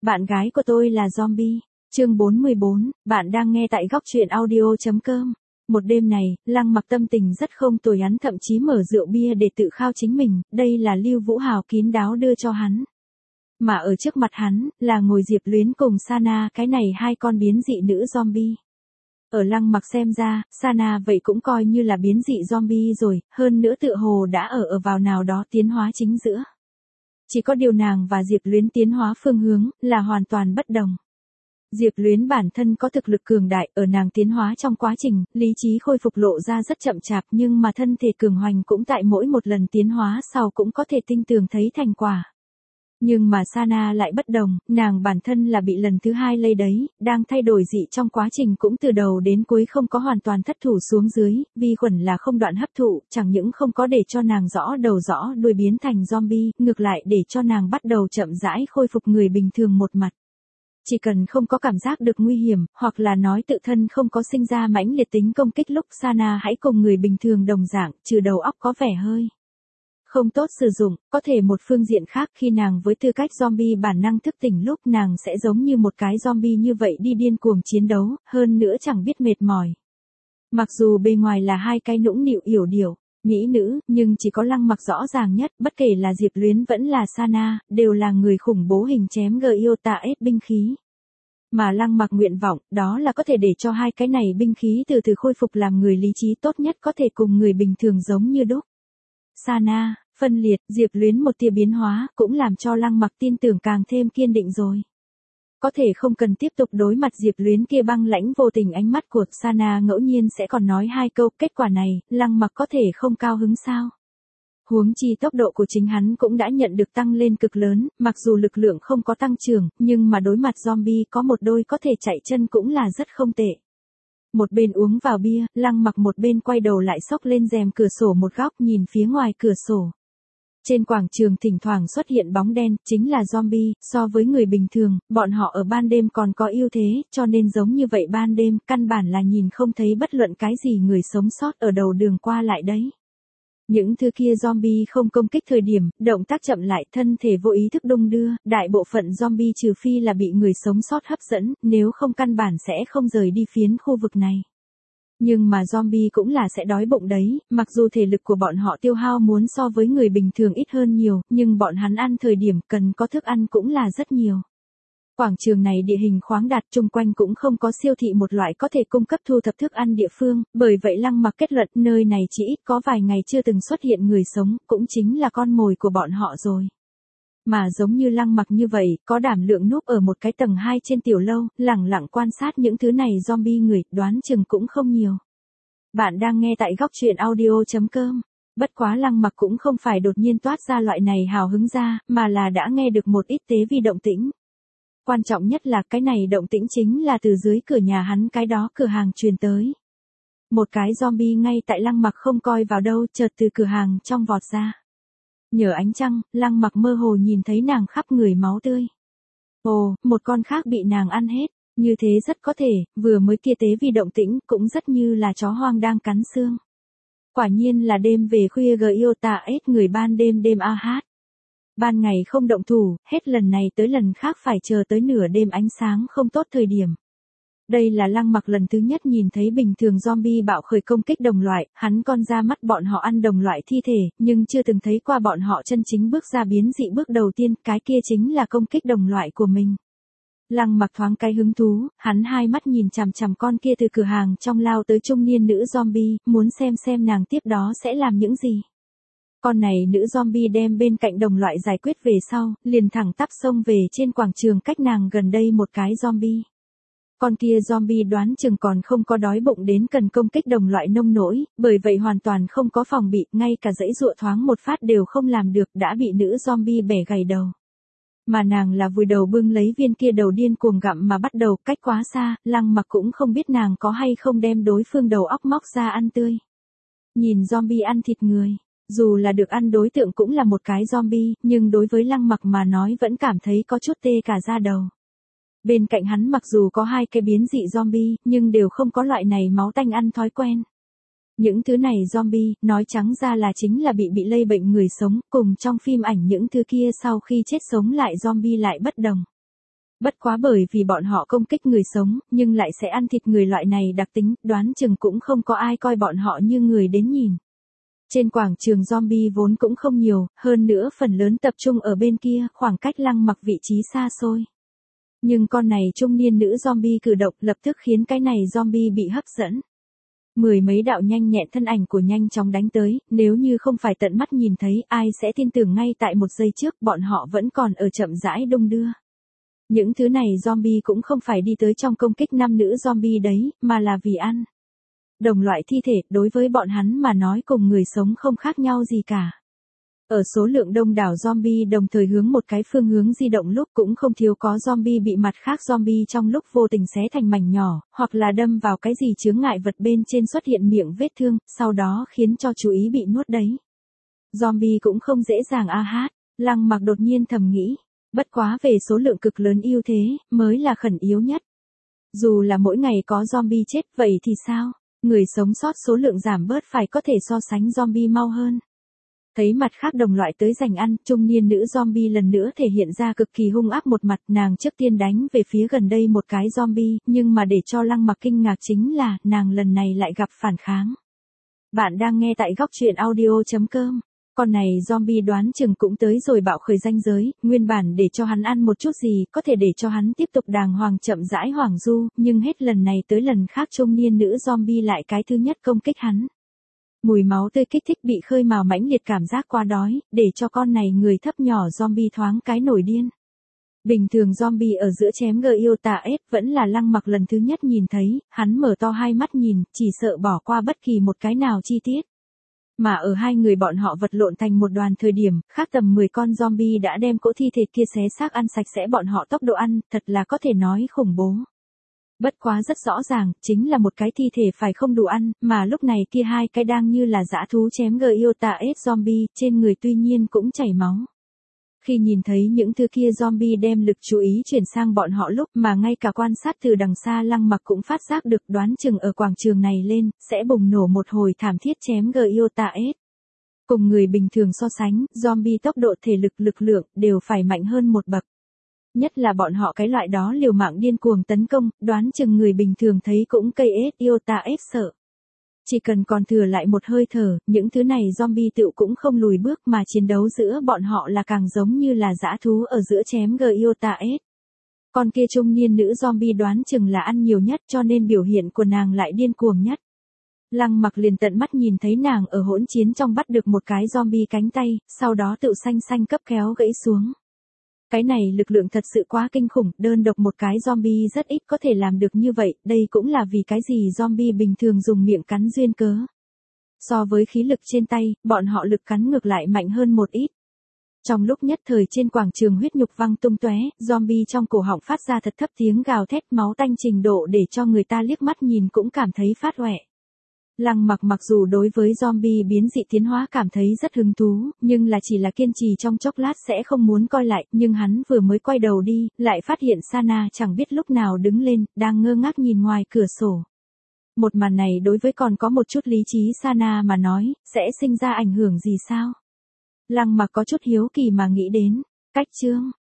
Bạn gái của tôi là zombie. Chương 44, bạn đang nghe tại góc truyện audio.com. Một đêm này, Lăng Mặc tâm tình rất không tồi, hắn thậm chí mở rượu bia để tự khao chính mình, đây là Lưu Vũ Hào kín đáo đưa cho hắn. Mà ở trước mặt hắn, là ngồi Diệp Luyến cùng Sana, cái này hai con biến dị nữ zombie. Ở Lăng Mặc xem ra, Sana vậy cũng coi như là biến dị zombie rồi, hơn nữa tựa hồ đã ở vào nào đó tiến hóa chính giữa. Chỉ có điều nàng và Diệp Luyến tiến hóa phương hướng, là hoàn toàn bất đồng. Diệp Luyến bản thân có thực lực cường đại, ở nàng tiến hóa trong quá trình, lý trí khôi phục lộ ra rất chậm chạp, nhưng mà thân thể cường hoành cũng tại mỗi một lần tiến hóa sau cũng có thể tinh tường thấy thành quả. Nhưng mà Sana lại bất đồng, nàng bản thân là bị lần thứ hai lây đấy, đang thay đổi dị trong quá trình cũng từ đầu đến cuối không có hoàn toàn thất thủ xuống dưới, vi khuẩn là không đoạn hấp thụ, chẳng những không có để cho nàng rõ đầu rõ đuôi biến thành zombie, ngược lại để cho nàng bắt đầu chậm rãi khôi phục người bình thường một mặt. Chỉ cần không có cảm giác được nguy hiểm, hoặc là nói tự thân không có sinh ra mãnh liệt tính công kích lúc Sana hãy cùng người bình thường đồng dạng, trừ đầu óc có vẻ hơi không tốt sử dụng, có thể một phương diện khác khi nàng với tư cách zombie bản năng thức tỉnh lúc nàng sẽ giống như một cái zombie như vậy đi điên cuồng chiến đấu, hơn nữa chẳng biết mệt mỏi. Mặc dù bề ngoài là hai cái nũng nịu yểu điệu, mỹ nữ, nhưng chỉ có Lăng Mặc rõ ràng nhất, bất kể là Diệp Luyến vẫn là Sana, đều là người khủng bố hình chém Gyota-S binh khí. Mà Lăng Mặc nguyện vọng, đó là có thể để cho hai cái này binh khí từ từ khôi phục làm người lý trí tốt nhất có thể cùng người bình thường giống như đúc. Sana, phân liệt, Diệp Luyến một tia biến hóa, cũng làm cho Lăng Mặc tin tưởng càng thêm kiên định rồi. Có thể không cần tiếp tục đối mặt Diệp Luyến kia băng lãnh vô tình ánh mắt của Sana, ngẫu nhiên sẽ còn nói hai câu, kết quả này, Lăng Mặc có thể không cao hứng sao? Huống chi tốc độ của chính hắn cũng đã nhận được tăng lên cực lớn, mặc dù lực lượng không có tăng trưởng, nhưng mà đối mặt zombie có một đôi có thể chạy chân cũng là rất không tệ. Một bên uống vào bia, Lăng Mặc một bên quay đầu lại xốc lên rèm cửa sổ một góc nhìn phía ngoài cửa sổ. Trên quảng trường thỉnh thoảng xuất hiện bóng đen, chính là zombie, so với người bình thường, bọn họ ở ban đêm còn có ưu thế, cho nên giống như vậy ban đêm, căn bản là nhìn không thấy bất luận cái gì người sống sót ở đầu đường qua lại đấy. Những thứ kia zombie không công kích thời điểm, động tác chậm lại, thân thể vô ý thức đung đưa, đại bộ phận zombie trừ phi là bị người sống sót hấp dẫn, nếu không căn bản sẽ không rời đi phiến khu vực này. Nhưng mà zombie cũng là sẽ đói bụng đấy, mặc dù thể lực của bọn họ tiêu hao muốn so với người bình thường ít hơn nhiều, nhưng bọn hắn ăn thời điểm cần có thức ăn cũng là rất nhiều. Quảng trường này địa hình khoáng đạt, chung quanh cũng không có siêu thị một loại có thể cung cấp thu thập thức ăn địa phương, bởi vậy Lăng Mặc kết luận nơi này chỉ ít có vài ngày chưa từng xuất hiện người sống, cũng chính là con mồi của bọn họ rồi. Mà giống như Lăng Mặc như vậy, có đảm lượng núp ở một cái tầng 2 trên tiểu lâu, lẳng lặng quan sát những thứ này zombie người, đoán chừng cũng không nhiều. Bạn đang nghe tại góc truyện audio.com. Bất quá Lăng Mặc cũng không phải đột nhiên toát ra loại này hào hứng ra, mà là đã nghe được một ít tế vi động tĩnh. Quan trọng nhất là cái này động tĩnh chính là từ dưới cửa nhà hắn cái đó cửa hàng truyền tới. Một cái zombie ngay tại Lăng Mặc không coi vào đâu chợt từ cửa hàng trong vọt ra. Nhờ ánh trăng, Lăng Mặc mơ hồ nhìn thấy nàng khắp người máu tươi. Ồ, một con khác bị nàng ăn hết, như thế rất có thể, vừa mới kia tế vi động tĩnh cũng rất như là chó hoang đang cắn xương. Quả nhiên là đêm về khuya Gyota-S người ban đêm đêm hát. Ban ngày không động thủ, hết lần này tới lần khác phải chờ tới nửa đêm ánh sáng không tốt thời điểm. Đây là Lăng Mặc lần thứ nhất nhìn thấy bình thường zombie bạo khởi công kích đồng loại, hắn còn ra mắt bọn họ ăn đồng loại thi thể, nhưng chưa từng thấy qua bọn họ chân chính bước ra biến dị bước đầu tiên, cái kia chính là công kích đồng loại của mình. Lăng Mặc thoáng cái hứng thú, hắn hai mắt nhìn chằm chằm con kia từ cửa hàng trong lao tới trung niên nữ zombie, muốn xem nàng tiếp đó sẽ làm những gì. Con này nữ zombie đem bên cạnh đồng loại giải quyết về sau, liền thẳng tắp xông về trên quảng trường cách nàng gần đây một cái zombie. Con kia zombie đoán chừng còn không có đói bụng đến cần công kích đồng loại nông nỗi, bởi vậy hoàn toàn không có phòng bị, ngay cả giãy giụa thoáng một phát đều không làm được, đã bị nữ zombie bẻ gãy đầu. Mà nàng là vùi đầu bưng lấy viên kia đầu điên cuồng gặm mà bắt đầu, cách quá xa, Lăng Mặc cũng không biết nàng có hay không đem đối phương đầu óc móc ra ăn tươi. Nhìn zombie ăn thịt người, dù là được ăn đối tượng cũng là một cái zombie, nhưng đối với Lăng Mặc mà nói vẫn cảm thấy có chút tê cả da đầu. Bên cạnh hắn mặc dù có hai cái biến dị zombie, nhưng đều không có loại này máu tanh ăn thói quen. Những thứ này zombie, nói trắng ra là chính là bị lây bệnh người sống, cùng trong phim ảnh những thứ kia sau khi chết sống lại zombie lại bất đồng. Bất quá bởi vì bọn họ công kích người sống, nhưng lại sẽ ăn thịt người loại này đặc tính, đoán chừng cũng không có ai coi bọn họ như người đến nhìn. Trên quảng trường zombie vốn cũng không nhiều, hơn nữa phần lớn tập trung ở bên kia, khoảng cách Lăng Mặc vị trí xa xôi. Nhưng con này trung niên nữ zombie cử động lập tức khiến cái này zombie bị hấp dẫn. Mười mấy đạo nhanh nhẹn thân ảnh của nhanh chóng đánh tới, nếu như không phải tận mắt nhìn thấy, ai sẽ tin tưởng ngay tại một giây trước bọn họ vẫn còn ở chậm rãi đung đưa. Những thứ này zombie cũng không phải đi tới trong công kích nam nữ zombie đấy, mà là vì ăn. Đồng loại thi thể, đối với bọn hắn mà nói cùng người sống không khác nhau gì cả. Ở số lượng đông đảo zombie đồng thời hướng một cái phương hướng di động lúc cũng không thiếu có zombie bị mặt khác zombie trong lúc vô tình xé thành mảnh nhỏ, hoặc là đâm vào cái gì chướng ngại vật bên trên xuất hiện miệng vết thương, sau đó khiến cho chú ý bị nuốt đấy. Zombie cũng không dễ dàng a hát, Lăng Mặc đột nhiên thầm nghĩ, bất quá về số lượng cực lớn ưu thế, mới là khẩn yếu nhất. Dù là mỗi ngày có zombie chết vậy thì sao, người sống sót số lượng giảm bớt phải có thể so sánh zombie mau hơn. Thấy mặt khác đồng loại tới giành ăn, trung niên nữ zombie lần nữa thể hiện ra cực kỳ hung ác một mặt, nàng trước tiên đánh về phía gần đây một cái zombie, nhưng mà để cho Lăng Mặc kinh ngạc chính là, nàng lần này lại gặp phản kháng. Bạn đang nghe tại góc truyện audio.com. Con này zombie đoán chừng cũng tới rồi bạo khởi ranh giới, nguyên bản để cho hắn ăn một chút gì, có thể để cho hắn tiếp tục đàng hoàng chậm rãi hoảng du, nhưng hết lần này tới lần khác trung niên nữ zombie lại cái thứ nhất công kích hắn. Mùi máu tươi kích thích bị khơi mào mãnh liệt cảm giác quá đói, để cho con này người thấp nhỏ zombie thoáng cái nổi điên. Bình thường zombie ở giữa chém Gyota-S vẫn là Lăng Mặc lần thứ nhất nhìn thấy, hắn mở to hai mắt nhìn, chỉ sợ bỏ qua bất kỳ một cái nào chi tiết. Mà ở hai người bọn họ vật lộn thành một đoàn thời điểm, khác tầm 10 con zombie đã đem cỗ thi thể kia xé xác ăn sạch sẽ bọn họ tốc độ ăn, thật là có thể nói khủng bố. Bất quá rất rõ ràng, chính là một cái thi thể phải không đủ ăn, mà lúc này kia hai cái đang như là dã thú chém Gyota-S zombie, trên người tuy nhiên cũng chảy máu. Khi nhìn thấy những thứ kia zombie đem lực chú ý chuyển sang bọn họ lúc mà ngay cả quan sát từ đằng xa Lăng Mặc cũng phát giác được đoán chừng ở quảng trường này lên, sẽ bùng nổ một hồi thảm thiết chém Gyota-S. Cùng người bình thường so sánh, zombie tốc độ thể lực lượng đều phải mạnh hơn một bậc. Nhất là bọn họ cái loại đó liều mạng điên cuồng tấn công, đoán chừng người bình thường thấy cũng cây Gyota-S sợ. Chỉ cần còn thừa lại một hơi thở, những thứ này zombie tựu cũng không lùi bước mà chiến đấu giữa bọn họ là càng giống như là dã thú ở giữa chém Gyota-S. Con kia trung niên nữ zombie đoán chừng là ăn nhiều nhất cho nên biểu hiện của nàng lại điên cuồng nhất. Lăng Mặc liền tận mắt nhìn thấy nàng ở hỗn chiến trong bắt được một cái zombie cánh tay, sau đó tự xanh cấp kéo gãy xuống. Cái này lực lượng thật sự quá kinh khủng, đơn độc một cái zombie rất ít có thể làm được như vậy, đây cũng là vì cái gì zombie bình thường dùng miệng cắn duyên cớ. So với khí lực trên tay, bọn họ lực cắn ngược lại mạnh hơn một ít. Trong lúc nhất thời trên quảng trường huyết nhục văng tung tóe, zombie trong cổ họng phát ra thật thấp tiếng gào thét máu tanh trình độ để cho người ta liếc mắt nhìn cũng cảm thấy phát hoẹ. Lăng Mặc mặc dù đối với zombie biến dị tiến hóa cảm thấy rất hứng thú, nhưng là chỉ là kiên trì trong chốc lát sẽ không muốn coi lại, nhưng hắn vừa mới quay đầu đi, lại phát hiện Sana chẳng biết lúc nào đứng lên, đang ngơ ngác nhìn ngoài cửa sổ. Một màn này đối với còn có một chút lý trí Sana mà nói, sẽ sinh ra ảnh hưởng gì sao? Lăng Mặc có chút hiếu kỳ mà nghĩ đến, cách chương.